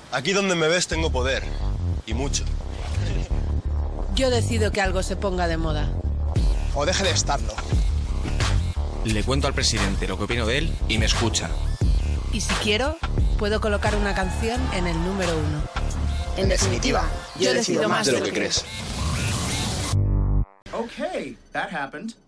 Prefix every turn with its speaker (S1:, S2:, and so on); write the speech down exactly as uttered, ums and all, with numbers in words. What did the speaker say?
S1: Aquí donde me ves tengo poder. Y mucho.
S2: Yo decido que algo se ponga de moda.
S3: O deje de estarlo.
S4: Le cuento al presidente lo que opino de él y me escucha.
S2: Y si quiero, puedo colocar una canción en el número uno.
S3: En definitiva,
S2: yo decido más
S4: de lo que crees.
S5: Okay, that happened.